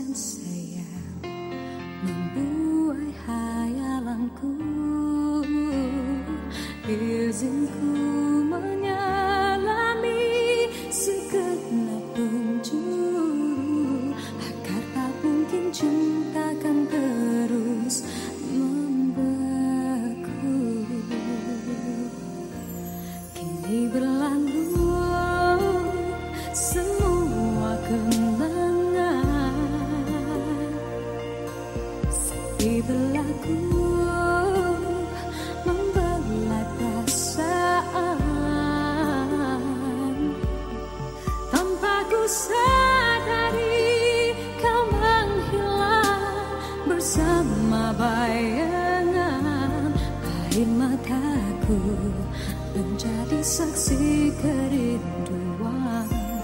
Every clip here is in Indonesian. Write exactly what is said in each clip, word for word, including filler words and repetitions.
dengan sayang membuai hayalanku, izinku menyelami segenap penjuru, agar tak mungkin cinta kan terus membeku. Kini berlalu semua kenangan, sepi berlaku membelai perasaan. Tanpa ku sadari kau menghilang bersama bayangan, air mataku menjadi saksi kerinduan.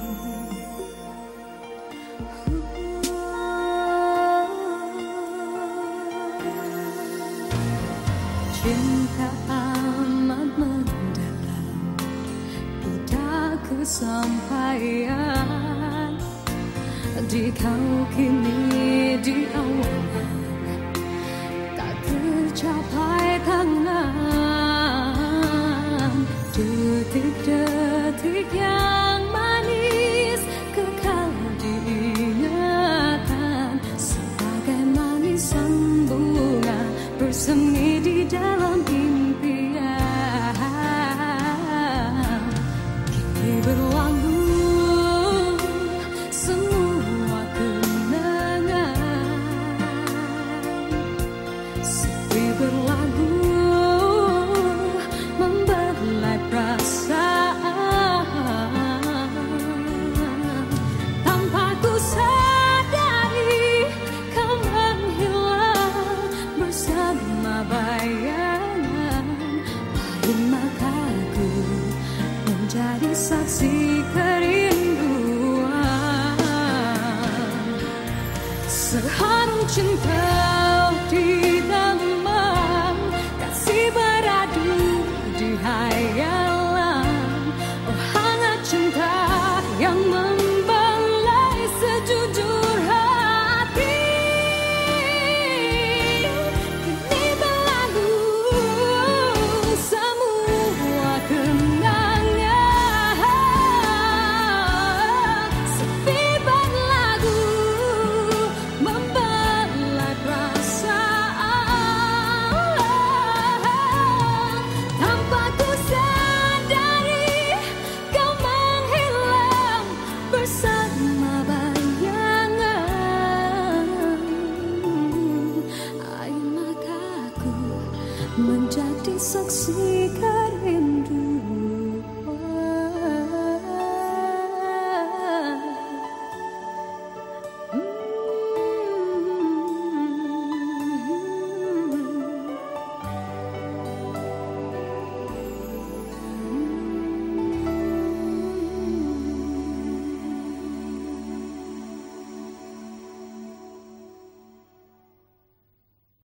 Cinta amat mendalam, tidak kesampaian di kau kini di awan, tak tercapai tangan. Detik-detik yang manis kekal diingatan, sebagai manisan bunga bersemi di dalam impian. Kini berlalu semua kenangan, sepi berlalu membelai perasaan. Tanpa ku sadari kau menghilang bersama bayangan, air mataku menjadi saksi kerinduan. Seharum cinta